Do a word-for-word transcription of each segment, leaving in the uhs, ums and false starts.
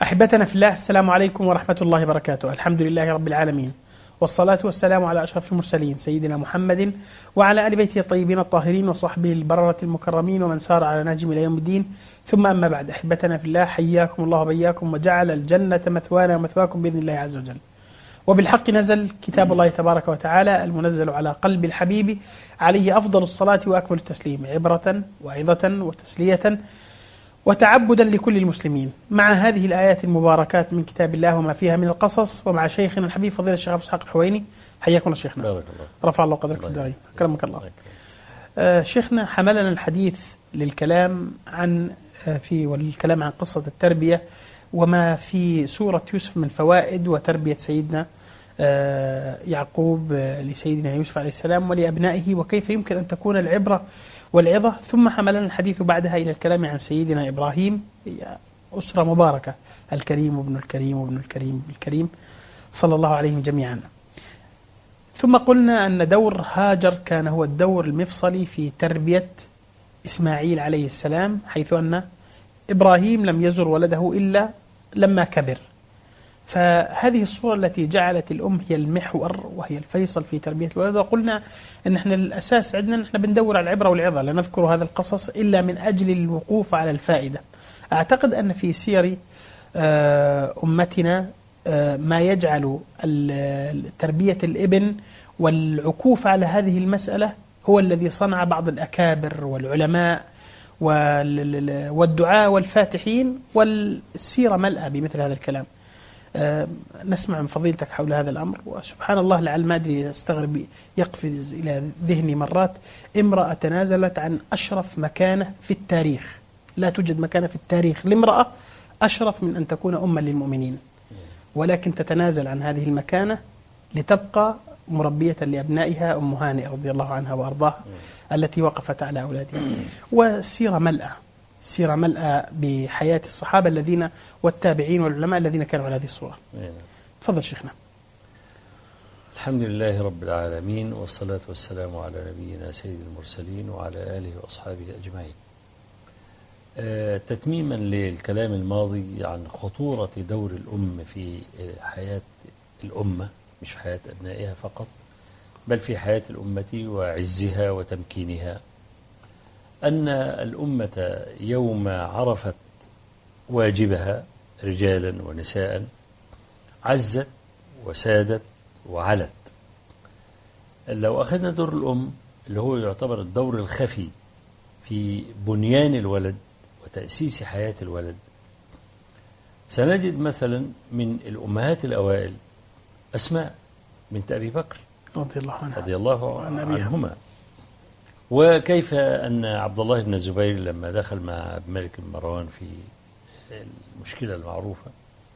أحبتنا في الله، السلام عليكم ورحمة الله وبركاته. الحمد لله رب العالمين، والصلاة والسلام على أشرف المرسلين سيدنا محمد وعلى آل بيته الطيبين الطاهرين وصحبه البررة المكرمين ومن سار على نهجهم إلى يوم الدين. ثم أما بعد، أحبتنا في الله، حياكم الله وبياكم وجعل الجنة مثوانا ومثواكم بإذن الله عز وجل. وبالحق نزل كتاب الله تبارك وتعالى المنزل على قلب الحبيب عليه أفضل الصلاة وأكمل التسليم، عبرة وعظة وتسلية وتعبدا لكل المسلمين، مع هذه الآيات المباركات من كتاب الله وما فيها من القصص، ومع شيخنا الحبيب فضيلة الشيخ أبو إسحاق الحويني. حياكم الله شيخنا، بارك الله، رفع الله قدرك الدارين، أكرمك الله. آه شيخنا، حملنا الحديث للكلام عن آه في والكلام عن قصة التربية وما في سورة يوسف من فوائد وتربية سيدنا آه يعقوب آه لسيدنا يوسف عليه السلام ولأبنائه، وكيف يمكن أن تكون العبرة والعظة. ثم حملنا الحديث بعدها إلى الكلام عن سيدنا إبراهيم، أسرة مباركة، الكريم وابن الكريم وابن الكريم وابن الكريم صلى الله عليهم جميعا. ثم قلنا أن دور هاجر كان هو الدور المفصلي في تربية إسماعيل عليه السلام، حيث أن إبراهيم لم يزر ولده إلا لما كبر. فهذه الصورة التي جعلت الأم هي المحور وهي الفيصل في تربية الولد. وقلنا أن احنا الأساس عندنا نحن بندور على العبرة والعظة، لا نذكر هذا القصص إلا من أجل الوقوف على الفائدة. أعتقد أن في سير أمتنا ما يجعل تربية الابن والعكوف على هذه المسألة هو الذي صنع بعض الأكابر والعلماء والدعاء والفاتحين، والسيرة ملأة بمثل هذا الكلام. أه نسمع من فضيلتك حول هذا الأمر. وسبحان الله، لعل ما أدري استغرب يقفز إلى ذهني مرات امرأة تنازلت عن أشرف مكانة في التاريخ. لا توجد مكانة في التاريخ لامرأة أشرف من أن تكون أما للمؤمنين، ولكن تتنازل عن هذه المكانة لتبقى مربية لأبنائها، أم هانئ رضي الله عنها وأرضاها التي وقفت على أولادها. والسيرة ملأة، سيرة ملأة بحياة الصحابة الذين والتابعين والعلماء الذين كانوا على هذه الصورة. تفضل شيخنا. الحمد لله رب العالمين، والصلاة والسلام على نبينا سيد المرسلين وعلى آله وأصحابه أجمعين. آه تتميما للكلام الماضي عن خطورة دور الأم في حياة الأمة، مش حياة أبنائها فقط، بل في حياة الأمة وعزها وتمكينها، أن الأمة يوم عرفت واجبها رجالا ونساء عزت وسادت وعلت. لو أخذنا دور الأم اللي هو يعتبر الدور الخفي في بنيان الولد وتأسيس حياة الولد، سنجد مثلا من الأمهات الأوائل أسماء بنت أبي بكر رضي الله عنها رضي الله عنهما، وكيف أن عبد الله بن الزبير لما دخل مع ملك مروان في المشكلة المعروفة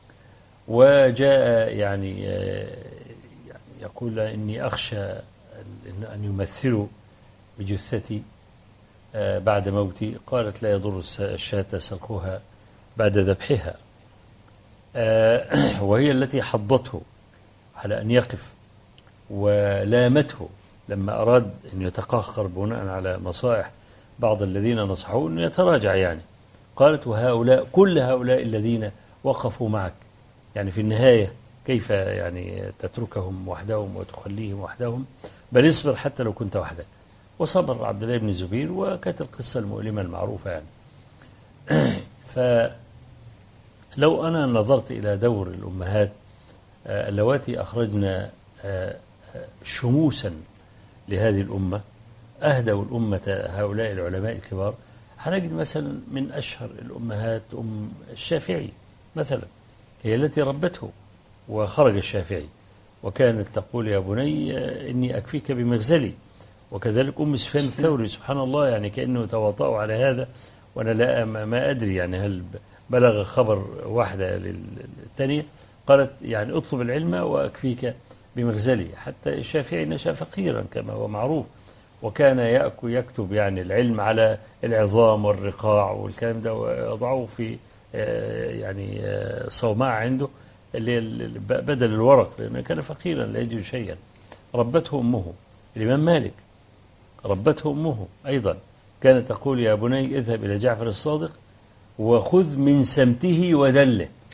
وجاء يعني يقول إني أخشى أن يمثلوا بجثتي بعد موتي، قالت لا يضر الشاة سلخها بعد ذبحها، وهي التي حضته على أن يقف، ولامته لما أراد أن يتقهقر بناء على نصائح بعض الذين نصحوه أن يتراجع، يعني قالت وهؤلاء كل هؤلاء الذين وقفوا معك، يعني في النهاية كيف يعني تتركهم وحدهم وتخليهم وحدهم، بل اصبر حتى لو كنت وحدك. وصبر عبد الله بن الزبير، وكانت القصة المؤلمة المعروفة يعني. فلو أنا نظرت إلى دور الأمهات اللواتي أخرجنا شموسا لهذه الأمة، أهدوا الأمة هؤلاء العلماء الكبار، هنجد مثلا من أشهر الأمهات أم الشافعي مثلا، هي التي ربته وخرج الشافعي، وكانت تقول يا بني إني أكفيك بمغزلي. وكذلك أم سفيان الثوري، سبحان الله، يعني كأنه تواطؤوا على هذا، وأنا لا ما أدري يعني هل بلغ خبر واحدة للثانية، قالت يعني اطلب العلم وأكفيك بمغزلي. حتى الشافعي نشأ فقيرا كما هو معروف، وكان يكتب يعني العلم على العظام والرقاع والكلام ده، ويضعه في يعني صومعة عنده اللي بدل الورق، لأنه كان فقيرا لا يجد شيئا. ربته أمه. الإمام مالك ربته أمه أيضا، كانت تقول يا بني اذهب إلى جعفر الصادق وخذ من سمته ودله.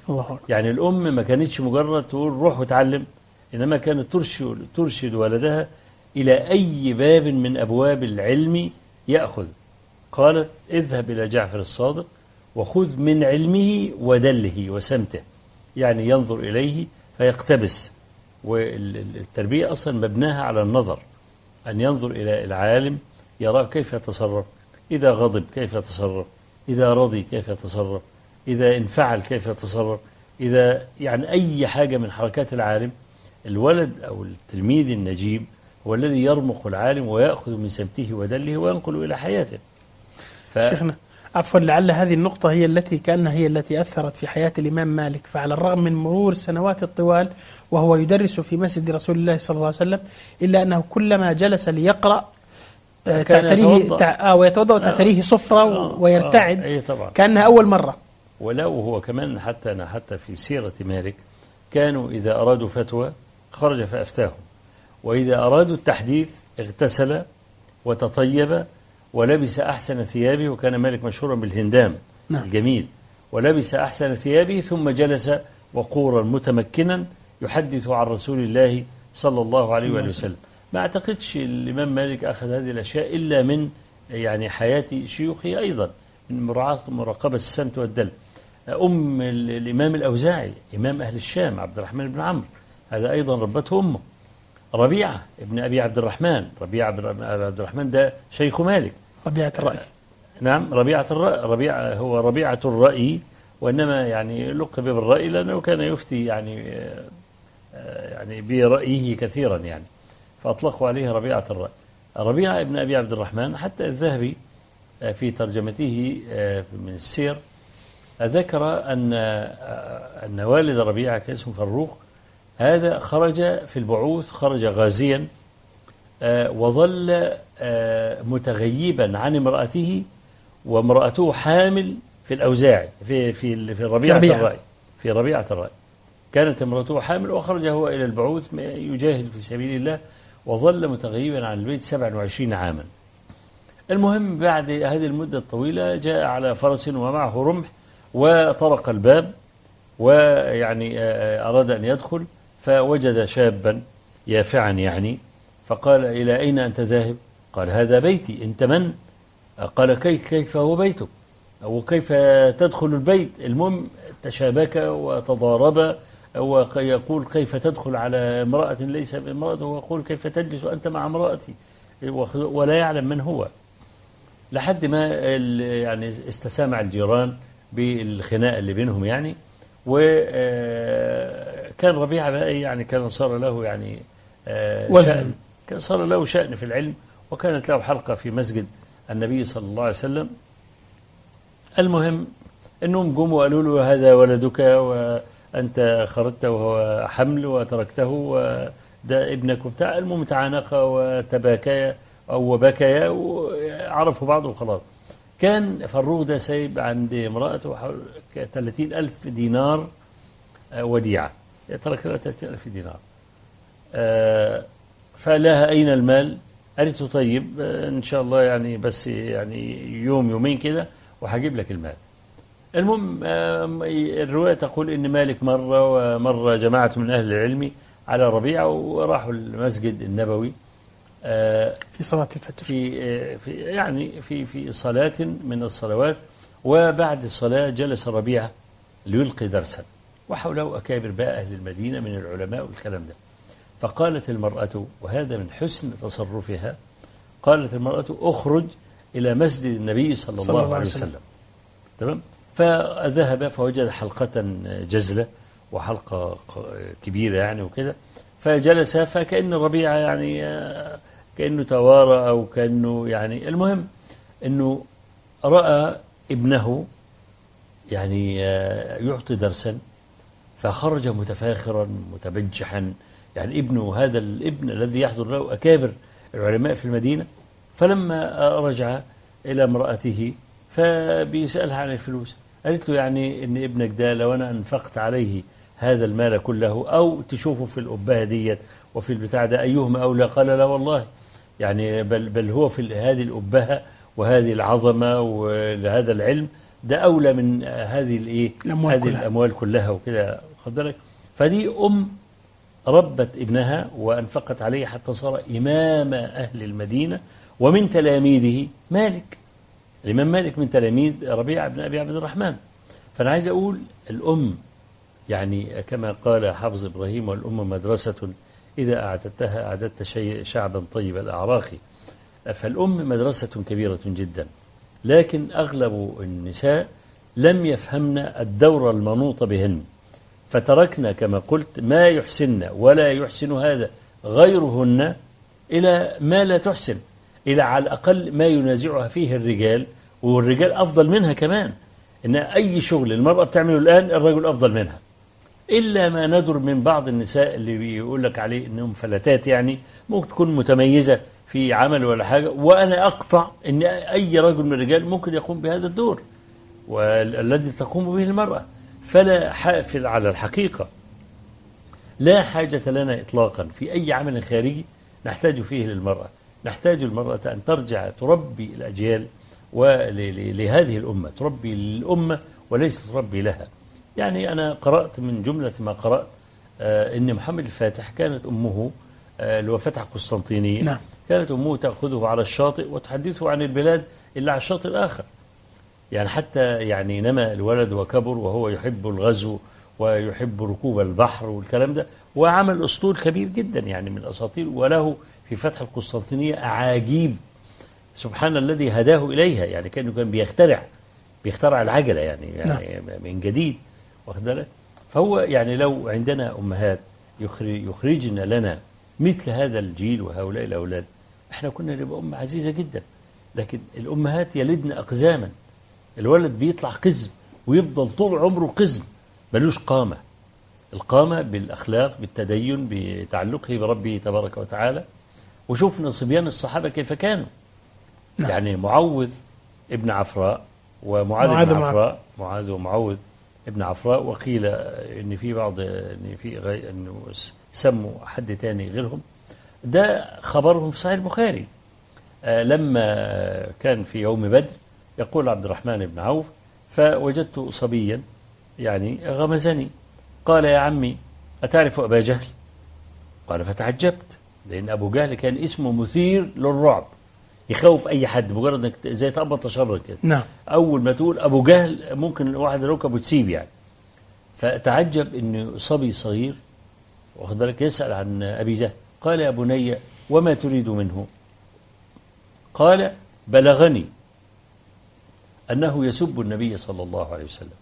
الله أكبر. يعني الأم ما كانتش مجرد تقول روح وتعلم، إنما كانت ترشد, ترشد ولدها إلى أي باب من أبواب العلم يأخذ. قالت اذهب إلى جعفر الصادق وخذ من علمه ودله وسمته، يعني ينظر إليه فيقتبس. والتربية أصلا مبناها على النظر، أن ينظر إلى العالم يرى كيف يتصرف، إذا غضب كيف يتصرف، إذا رضي كيف يتصرف، إذا انفعل كيف يتصرف، إذا يعني أي حاجة من حركات العالم. الولد أو التلميذ النجيب هو الذي يرمق العالم ويأخذ من سمته ودله وينقل إلى حياته. ف... شيخنا عفوا، لعل هذه النقطة هي التي كأنها هي التي أثرت في حياة الإمام مالك، فعلى الرغم من مرور السنوات الطوال وهو يدرس في مسجد رسول الله صلى الله عليه وسلم، إلا أنه كلما جلس ليقرأ تعتريه تع... ويتوضأ وتعتريه صفرة آه ويرتعد آه كأنها أول مرة. ولو هو كمان حتى أنا حتى في سيرة مالك كانوا إذا أرادوا فتوى خرج فأفتاهم، وإذا أرادوا التحديث اغتسل وتطيب ولبس أحسن ثيابه، وكان مالك مشهورا بالهندام نعم. الجميل، ولبس أحسن ثيابه ثم جلس وقورا متمكنا يحدث عن رسول الله صلى الله عليه وآله وسلم. ما أعتقدش الإمام مالك أخذ هذه الأشياء إلا من يعني حياة شيوخه أيضا، من مراعاة مراقبة السمت والدل. أم الإمام الأوزاعي إمام أهل الشام عبد الرحمن بن عمرو، هذا أيضا ربته أمه. ربيعة ابن أبي عبد الرحمن، ربيعة عبد الرحمن ده شيخ مالك. ربيعة الرأي نعم ربيعة الرأي، ربيعة هو ربيعة الرأي، وإنما يعني لقب بالرأي لأنه كان يفتي يعني يعني برأيه كثيرا يعني، فأطلقوا عليه ربيعة الرأي. ربيعة ابن أبي عبد الرحمن حتى الذهبي في ترجمته من السير ذكر أن أن والد ربيعة كان اسمه فروخ، هذا خرج في البعوث، خرج غازيا وظل متغيبا عن امرأته، وامرأته حامل في الأوزاعي في في في ربيعة الرأي في ربيعة الرأي كانت امرأته حامل، وخرج هو إلى البعوث يجاهد في سبيل الله، وظل متغيبا عن البيت سبعا وعشرين عاما. المهم بعد هذه المدة الطويلة جاء على فرس ومعه رمح وطرق الباب، ويعني أراد أن يدخل، فوجد شابا يافعا يعني، فقال إلى أين أنت ذاهب؟ قال هذا بيتي. أنت من؟ قال كيف كيف هو بيتك وكيف تدخل البيت؟ المهم تشابك وتضارب، ويقول كيف تدخل على امرأة ليس بامرأته، ويقول كيف تجلس أنت مع امرأتي، ولا يعلم من هو، لحد ما يعني استسامع الجيران بالخناق اللي بينهم يعني. وكان ربيعة بقى يعني كان صار له يعني شأن، كان صار له شأن في العلم، وكانت له حلقة في مسجد النبي صلى الله عليه وسلم. المهم أنهم قوموا وقالوا له هذا ولدك وأنت خرجت وهو حمل وتركته وده ابنك وبتاع. المهم تعانقا وتباكيا أو وبكيا وعرفوا بعض وخلاص. كان فروخ ده سايب عند امرأته ثلاثين ألف دينار وديعة، ترك لها ثلاثين ألف دينار. فلها أين المال؟ قالت له طيب إن شاء الله يعني بس يعني يوم يومين كده وهجيب لك المال. المهم الرواية تقول إن مالك مرة ومرة جماعة من أهل العلم على ربيعة وراحوا المسجد النبوي في صلاة الفجر، في في يعني في في صلاة من الصلوات، وبعد الصلاة جلس ربيعة ليلقي درسا، وحوله أكابر بقى أهل المدينة من العلماء والكلام ده. فقالت المرأة، وهذا من حسن تصرفها، قالت المرأة اخرج إلى مسجد النبي صلى الله, الله عليه وسلم. تمام. فذهب فوجد حلقة جزلة وحلقة كبيرة يعني وكده، فجلس فكأن ربيعة يعني كأنه توارى أو كأنه يعني، المهم أنه رأى ابنه يعني يعطي درسا، فخرج متفاخرا متبجحا، يعني ابنه هذا الابن الذي يحضر له أكابر العلماء في المدينة. فلما رجع إلى امرأته فبيسألها عن الفلوس، قالت له يعني إن ابنك ده لو أنا أنفقت عليه هذا المال كله أو تشوفه في الأبهة ديت وفي البتاع ده أيهما أولى؟ قال لا والله يعني بل, بل هو في هذه الأبهة وهذه العظمة وهذا العلم ده أولى من هذه الإيه الأموال هذه كلها. الأموال كلها وكده، خد بالك. فدي أم ربت ابنها وأنفقت عليه حتى صار إمام أهل المدينة، ومن تلاميذه مالك. الإمام مالك من تلاميذ ربيعة بن أبي عبد الرحمن. فأنا عايز أقول الأم يعني كما قال حافظ إبراهيم: والأم مدرسة إذا أعددتها أعددت شيء شعبا طيب الأعراق. فالأم مدرسة كبيرة جدا، لكن أغلب النساء لم يفهمن الدور المنوط بهن، فتركنا كما قلت ما يحسن ولا يحسن هذا غيرهن إلى ما لا تحسن، إلى على الأقل ما ينازعها فيه الرجال، والرجال أفضل منها كمان. إن أي شغل المرأة بتعمله الآن الرجل أفضل منها، إلا ما ندر من بعض النساء اللي بيقول لك عليه إنهم فلتات، يعني ممكن تكون متميزة في عمل ولا حاجة، وأنا أقطع إن أي رجل من الرجال ممكن يقوم بهذا الدور والذي تقوم به المرأة. فلا حافل على الحقيقة، لا حاجة لنا إطلاقا في أي عمل خارجي نحتاج فيه للمرأة. نحتاج المرأة أن ترجع تربي الأجيال ولهذه الأمة، تربي الأمة وليس تربي لها. يعني أنا قرأت من جملة ما قرأت آه إن محمد الفاتح كانت أمه آه اللي هو فتح قسطنطينية، نعم. كانت أمه تأخذه على الشاطئ وتحدثه عن البلاد إلا على الشاطئ الآخر. يعني حتى يعني نما الولد وكبر وهو يحب الغزو ويحب ركوب البحر والكلام ده، وعمل أسطول كبير جدا يعني من الأساطير، وله في فتح القسطنطينية أعاجيب سبحان الذي هداه إليها. يعني كأنه كان بيخترع بيخترع العجلة يعني, يعني نعم. من جديد، واخد بالك. فهو يعني لو عندنا أمهات يخرجن لنا مثل هذا الجيل وهؤلاء الأولاد، احنا كنا نبقى أمة عزيزة جدا. لكن الأمهات يلدن أقزاما، الولد بيطلع قزم ويفضل طول عمره قزم ملوش قامة. القامة بالأخلاق، بالتدين، بتعلقه بربه تبارك وتعالى. وشوفنا صبيان الصحابة كيف كانوا. نعم. يعني معوذ ابن عفراء ومعاذ ابن عفراء، معاذ ومعوذ ابن عفراء، وقيل ان في بعض ان في غير انه سموا حد تاني غيرهم. ده خبرهم في صحيح البخاري. آه لما كان في يوم بدر يقول عبد الرحمن بن عوف: فوجدت صبيا يعني غمزني، قال: يا عمي أتعرف أبا جهل؟ قال: فتعجبت، لأن أبو جهل كان اسمه مثير للرعب، يخوف أي حد، مجرد انك زي تقبض تشرك كده. نعم. أول ما تقول أبو جهل ممكن واحد ركب وتسيب يعني. فتعجب إن صبي صغير واخد بالك يسأل عن أبي جهل. قال: يا بني وما تريد منه؟ قال: بلغني أنه يسب النبي صلى الله عليه وسلم.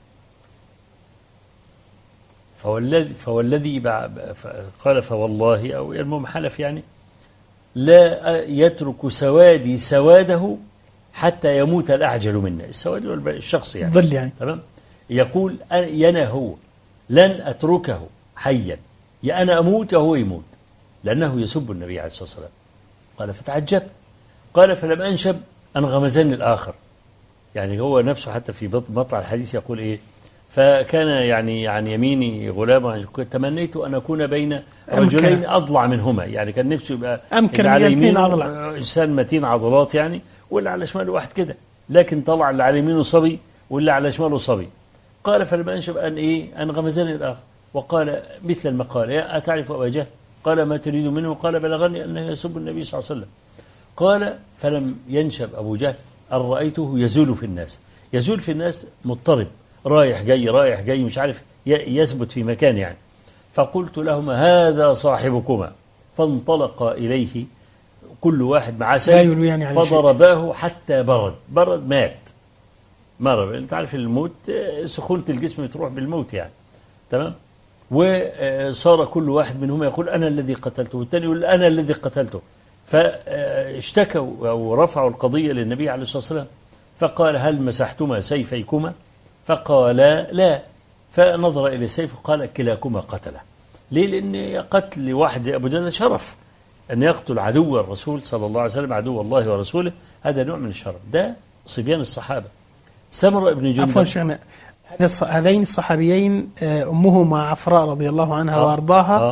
فوالذي, فوالذي قال فوالله أو المهم حلف يعني لا يترك سوادي سواده حتى يموت الأعجل منا. السواد الشخص يعني ظل يعني. تمام. يقول ينا هو لن أتركه حيا، يا أنا أموت يا هو يموت، لأنه يسب النبي عليه الصلاة والسلام. قال: فتعجبت. قال: فلم أنشب أن غمزني الآخر. يعني هو نفسه حتى في مطلع الحديث يقول إيه: فكان يعني عن يميني غلام تمنيت أن أكون بين رجلين أضلع منهما. يعني كان نفسه يبقى أمكن على يمينه عضلات. إنسان متين عضلات يعني، واللي على شماله واحد كده، لكن طلع اللي على يمينه صبي واللي على شماله صبي. قال: فلما أنشب أن إيه أن غمزني الآخر. وقال مثل المقال: يا أتعرف أبا جهل؟ قال: ما تريد منه؟ قال: بلغني أنه يسب النبي صلى الله عليه وسلم. قال: فلم ينشب أبو جهل أن رأيته يزول في الناس. يزول في الناس مضطرب، رايح جاي رايح جاي مش عارف يثبت في مكان يعني. فقلت لهما: هذا صاحبكما. فانطلق إليه كل واحد مع سيف يعني فضرباه حتى برد برد مات مرض. انت عارف الموت سخونة الجسم تروح بالموت يعني تمام. وصار كل واحد منهم يقول: أنا الذي قتلته، والثاني يقول: أنا الذي قتلته. فاشتكوا أو رفعوا القضية للنبي عليه الصلاة والسلام. فقال: هل مسحتما سيفيكما؟ فقال: لا. فنظر إلى السيف وقال: كلاكما قتله. ليه؟ لأن قتل واحد زي أبو جهل شرف، أن يقتل عدو الرسول صلى الله عليه وسلم، عدو الله ورسوله، هذا نوع من الشرف. ده صبيان الصحابة. سمرة ابن جندب. عفوا شيخنا، هذين الصحابيين أمهما عفراء رضي الله عنها آه وأرضاها آه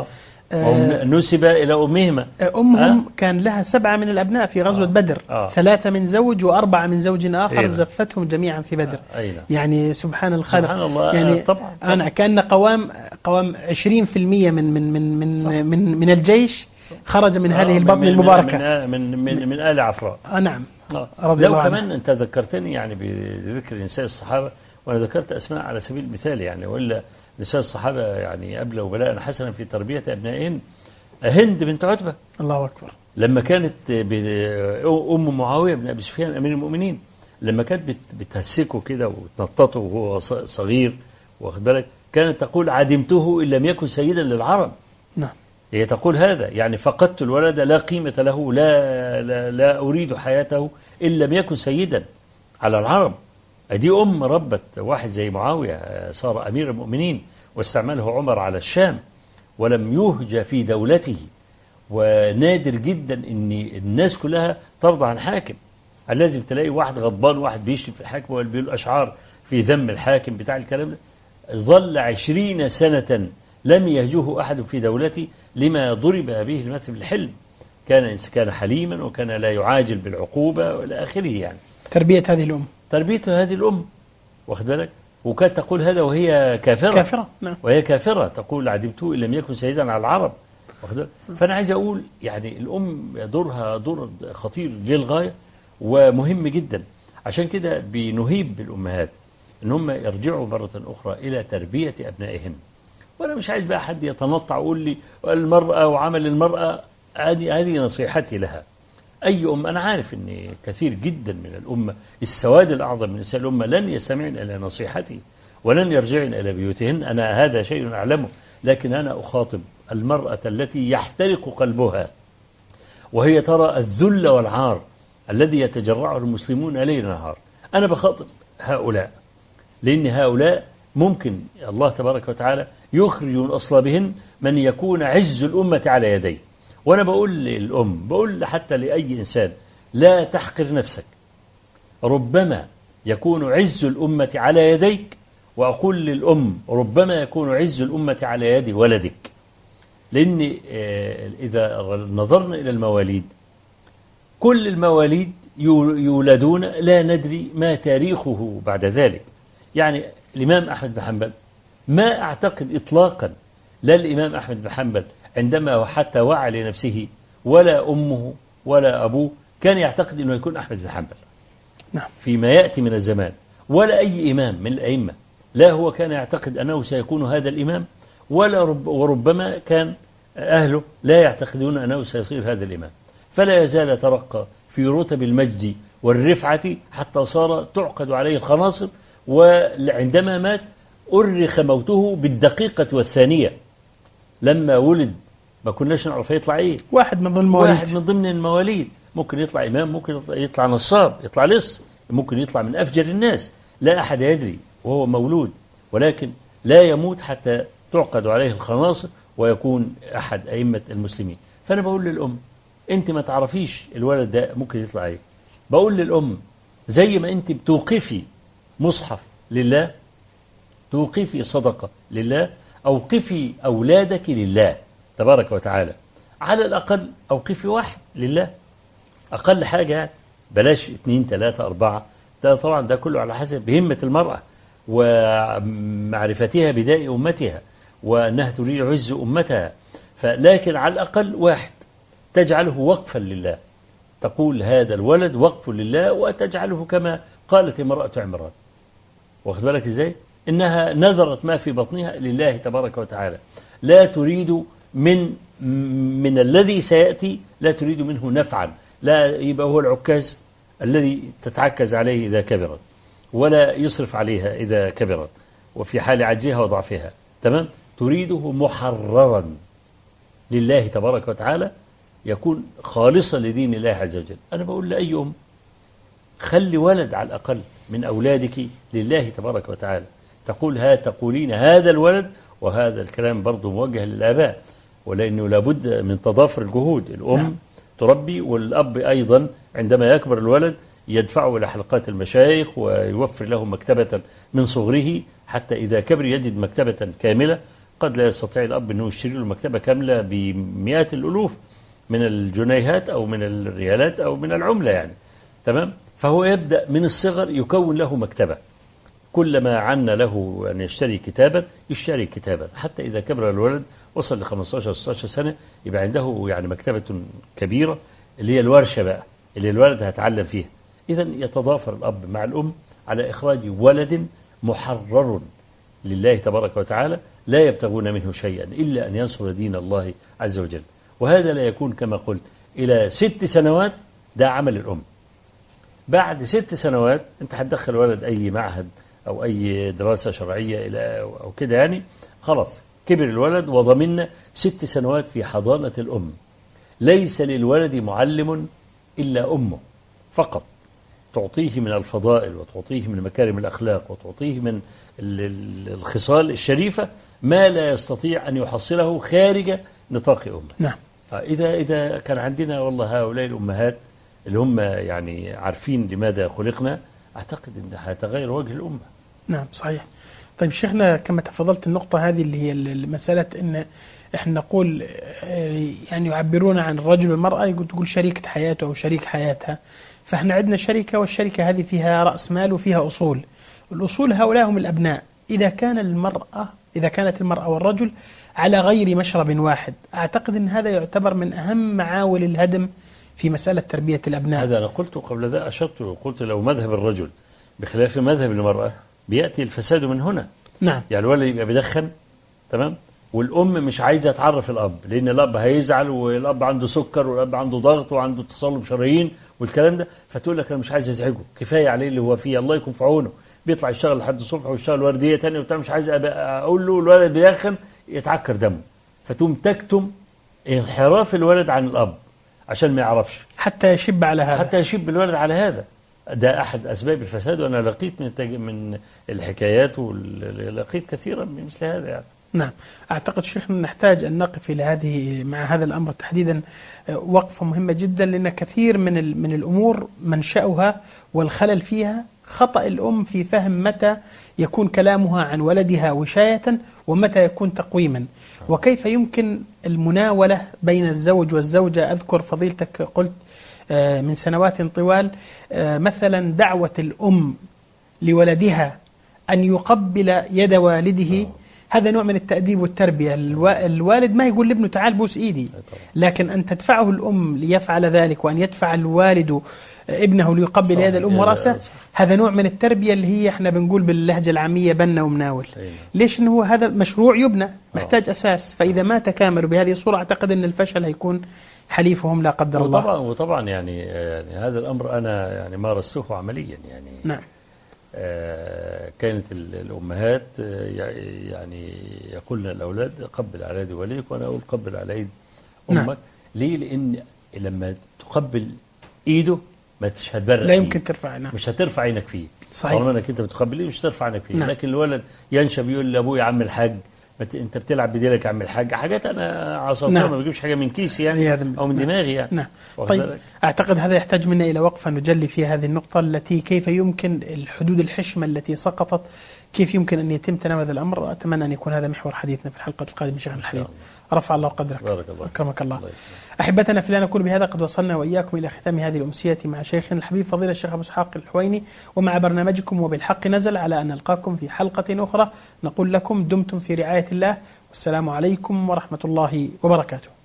آه نسب إلى أمهما. أمهم آه؟ كان لها سبعة من الأبناء في غزوة آه بدر، آه ثلاثة من زوج وأربعة من زوج آخر، إيه زفتهم جميعا في بدر. آه يعني سبحان الخالق. سبحان الله. يعني طبعا, طبعا. أنا كان قوام قوام عشرين في المية من من من من من, من الجيش خرج من آه هذه البطن من المباركة من من من, من, من آل عفراء. آه نعم. آه. لو كمان أنت ذكرتني يعني بذكر نساء الصحابة، وأنا ذكرت أسماء على سبيل المثال يعني، وإلا نساء الصحابة يعني أبلوا بلاء حسنا في تربية أبنائهن. هند بنت عتبة، الله أكبر، لما كانت أم معاوية بن أبي سفيان أمير المؤمنين، لما كانت بتهسكه كده وتنططه وهو صغير، واخد بالك، كانت تقول عدمته إن لم يكن سيدا للعرب. نعم، هي تقول هذا، يعني فقدت الولد لا قيمة له، لا, لا, لا أريد حياته إن لم يكن سيدا على العرب. دي أم ربت واحد زي معاوية صار أمير المؤمنين واستعمله عمر على الشام ولم يهجى في دولته. ونادر جدا ان الناس كلها ترضى عن حاكم. لازم تلاقي واحد غضبان، واحد بيشتم في الحاكم ولا بيقول أشعار في ذم الحاكم بتاع الكلام ده. ظل عشرين سنة لم يهجوه أحد في دولته لما ضرب به المثل بالحلم. كان كان حليما وكان لا يعاجل بالعقوبة وإلى آخره. يعني تربية هذه الأم، تربية هذه الأم، واخد بالك. وكانت تقول هذا وهي كافرة، كافرة نعم. وهي كافرة تقول عدمته إن لم يكن سيدا على العرب. فأنا عايز أقول يعني الأم دورها دور خطير للغاية ومهم جدا. عشان كده بنهيب بالأمهات إن هم يرجعوا مرة أخرى إلى تربية أبنائهن. وأنا مش عايز بقى حد يتنطع ويقول لي المرأة وعمل المرأة. هذه هذه نصيحتي لها. أي أم، أنا عارف أن كثير جدا من الأمة، السواد الأعظم من نساء الأمة لن يستمعن إلى نصيحتي ولن يرجعن إلى بيوتهن. أنا هذا شيء أعلمه، لكن أنا أخاطب المرأة التي يحترق قلبها وهي ترى الذل والعار الذي يتجرعه المسلمون ليل نهار. أنا بخاطب هؤلاء، لأن هؤلاء ممكن الله تبارك وتعالى يخرج من أصلابهن من يكون عز الأمة على يديه. وأنا بقول للأم، بقول حتى لأي إنسان، لا تحقر نفسك. ربما يكون عز الأمة على يديك، وأقول للأم ربما يكون عز الأمة على يد ولدك. لأن إذا نظرنا إلى المواليد، كل المواليد يولدون لا ندري ما تاريخه بعد ذلك. يعني الإمام أحمد بن حنبل ما أعتقد إطلاقا، لا الإمام أحمد بن حنبل عندما حتى وعى لنفسه ولا أمه ولا أبوه كان يعتقد أنه يكون أحمد بن حنبل نعم فيما يأتي من الزمان، ولا أي إمام من الأئمة، لا هو كان يعتقد أنه سيكون هذا الإمام، ولا رب وربما كان أهله لا يعتقدون أنه سيصير هذا الإمام. فلا يزال ترقى في رتب المجد والرفعة حتى صار تعقد عليه الخناصر. وعندما مات أرخ موته بالدقيقة والثانية. لما ولد ما كناش نعرف يطلع إيه، واحد من ضمن المواليد، واحد من ضمن المواليد. ممكن يطلع إمام، ممكن يطلع نصاب، يطلع لص، ممكن يطلع من أفجر الناس، لا أحد يدري وهو مولود. ولكن لا يموت حتى تعقد عليه الخناصر ويكون أحد أئمة المسلمين. فأنا بقول للأم أنت ما تعرفيش الولد ده ممكن يطلع إيه. بقول للأم زي ما أنت بتوقفي مصحف لله، توقفي صدقة لله، أوقفي أولادك لله تبارك وتعالى. على الأقل أوقفي واحد لله، أقل حاجة، بلاش اثنين ثلاثة أربعة. ده طبعا ده كله على حسب بهمة المرأة ومعرفتها بداء أمتها وأنها تريد عز أمتها. فلكن على الأقل واحد تجعله وقفا لله، تقول هذا الولد وقف لله، وتجعله كما قالت امرأة عمران، واخد بالك إزاي، إنها نذرت ما في بطنها لله تبارك وتعالى، لا تريد من من الذي سيأتي، لا تريد منه نفعا، لا يبقى هو العكاز الذي تتعكز عليه إذا كبرت، ولا يصرف عليها إذا كبرت وفي حال عجزها وضعفها. تمام، تريده محررا لله تبارك وتعالى، يكون خالصا لدين الله عز وجل. أنا بقول لأي أم خلي ولد على الأقل من أولادك لله تبارك وتعالى. تقول ها تقولين هذا الولد، وهذا الكلام برضو موجه للآباء، ولأنه لابد من تضافر الجهود. الأم نعم. تربي، والأب أيضا عندما يكبر الولد يدفعه إلى حلقات المشايخ ويوفر له مكتبة من صغره حتى إذا كبر يجد مكتبة كاملة قد لا يستطيع الأب أنه يشتري له مكتبة كاملة بمئات الألوف من الجنيهات أو من الريالات أو من العملة يعني، تمام. فهو يبدأ من الصغر يكون له مكتبة، كلما عنا له أن يشتري كتابا يشتري كتابا، حتى إذا كبر الولد وصل ل خمسة عشر ستة عشر سنة يبقى عنده يعني مكتبة كبيرة اللي هي الورشة بقى اللي الولد هيتعلم فيها. إذا يتضافر الأب مع الأم على إخراج ولد محرر لله تبارك وتعالى لا يبتغون منه شيئا إلا أن ينصر دين الله عز وجل. وهذا لا يكون كما قلت إلى ست سنوات، ده عمل الأم. بعد ست سنوات أنت هتدخل ولد أي معهد أو أي دراسة شرعية إلى أو كده يعني، خلاص كبر الولد وضمن ست سنوات في حضانة الأم. ليس للولد معلم إلا أمه فقط، تعطيه من الفضائل وتعطيه من مكارم الأخلاق وتعطيه من الخصال الشريفة ما لا يستطيع أن يحصله خارج نطاق أمه. نعم. إذا إذا كان عندنا والله هؤلاء الأمهات اللي هم يعني عارفين لماذا خلقنا، أعتقد أن هيتغير وجه الأمة. نعم صحيح. طيب شيخنا، كما تفضلت النقطة هذه اللي هي مسألة أن احنا نقول يعني يعبرون عن الرجل والمرأة، يقول تقول شريكة حياته أو شريك حياتها، فاحنا عندنا شركة والشركة هذه فيها رأس مال وفيها أصول. الأصول هؤلاء هم الأبناء. إذا كان المرأة إذا كانت المرأة والرجل على غير مشرب واحد، أعتقد أن هذا يعتبر من أهم معاول الهدم في مسألة تربية الأبناء. هذا أنا قلت قبل ذا، أشرت وقلت لو مذهب الرجل بخلاف مذهب المرأة بيأتي الفساد من هنا. نعم. يعني الولد يبقى بيدخن، تمام، والأم مش عايزة تعرف الأب لأن الأب هيزعل والأب عنده سكر والأب عنده ضغط وعنده تصلب شرايين والكلام ده، فتقول لك أنا مش عايز أزعجه، كفاية عليه اللي هو فيه، الله يكون في عونه، بيطلع يشتغل لحد الصبح ويشتغل وردية تانية وبتاع، مش عايز أقول له الولد بيدخن يتعكر دمه، فتقوم تكتم انحراف الولد عن الأب عشان ما يعرفش، حتى يشب على هذا، حتى يشب الولد على هذا. ده أحد أسباب الفساد، وأنا لقيت من من الحكايات ولقيت كثيرا من مثل هذا يعني. نعم. أعتقد شيخنا نحتاج أن نقف إلى هذه مع هذا الأمر تحديدا وقفة مهمة جدا، لأن كثير من من الأمور منشأها والخلل فيها خطأ الأم في فهم متى يكون كلامها عن ولدها وشاية ومتى يكون تقويما، وكيف يمكن المناولة بين الزوج والزوجة. أذكر فضيلتك قلت من سنوات طوال مثلا دعوة الأم لولدها أن يقبل يد والده، هذا نوع من التأديب والتربية. الوالد ما يقول لابنه تعال بوس إيدي، لكن أن تدفعه الأم ليفعل ذلك، وأن يدفع الوالد ابنه ليقبل يد الأم ورأسه، هذا نوع من التربية اللي هي احنا بنقول باللهجة العامية بنا ومناول. ليش؟ إنه هذا مشروع يبنى، محتاج أساس، فإذا ما تكاملوا بهذه الصورة أعتقد أن الفشل هيكون حليفهم لا قدر الله. وطبعا وطبعا يعني يعني هذا الأمر أنا يعني مارسته عمليا يعني. نعم. آه كانت الأمهات يعني يقولن الأولاد قبل على يد والدك، وأنا أقول قبل على يد أمك. نعم. ليه؟ لأن لما تقبل إيده ما مش هتبرق، لا يمكن ترفع، نعم، مش هترفع عينك فيه. صحيح. طالما انك انت بتقبل ايده مش هترفع عينك فيه. نعم. لكن الولد ينشب يقول لابوه يا عم الحاج، انت بتلعب بديلك يا عم الحاج، حاجات انا عصبتها. نعم. ما بجيبش حاجه من كيسي يعني او من دماغي يعني. نعم. طيب اعتقد هذا يحتاج منا الى وقفه نجلي في هذه النقطه التي كيف يمكن الحدود الحشمه التي سقطت، كيف يمكن ان يتم تناول هذا الامر. اتمنى ان يكون هذا محور حديثنا في الحلقه القادمه. شيخنا الحبيب رفع الله قدرك، بارك الله، اكرمك الله. الله احبتنا في الله، نكون بهذا قد وصلنا واياكم الى ختام هذه الامسيه مع شيخنا الحبيب فضيله الشيخ ابو اسحاق الحويني، ومع برنامجكم وبالحق نزل، على ان نلقاكم في حلقه اخرى. نقول لكم دمتم في رعايه الله، والسلام عليكم ورحمه الله وبركاته.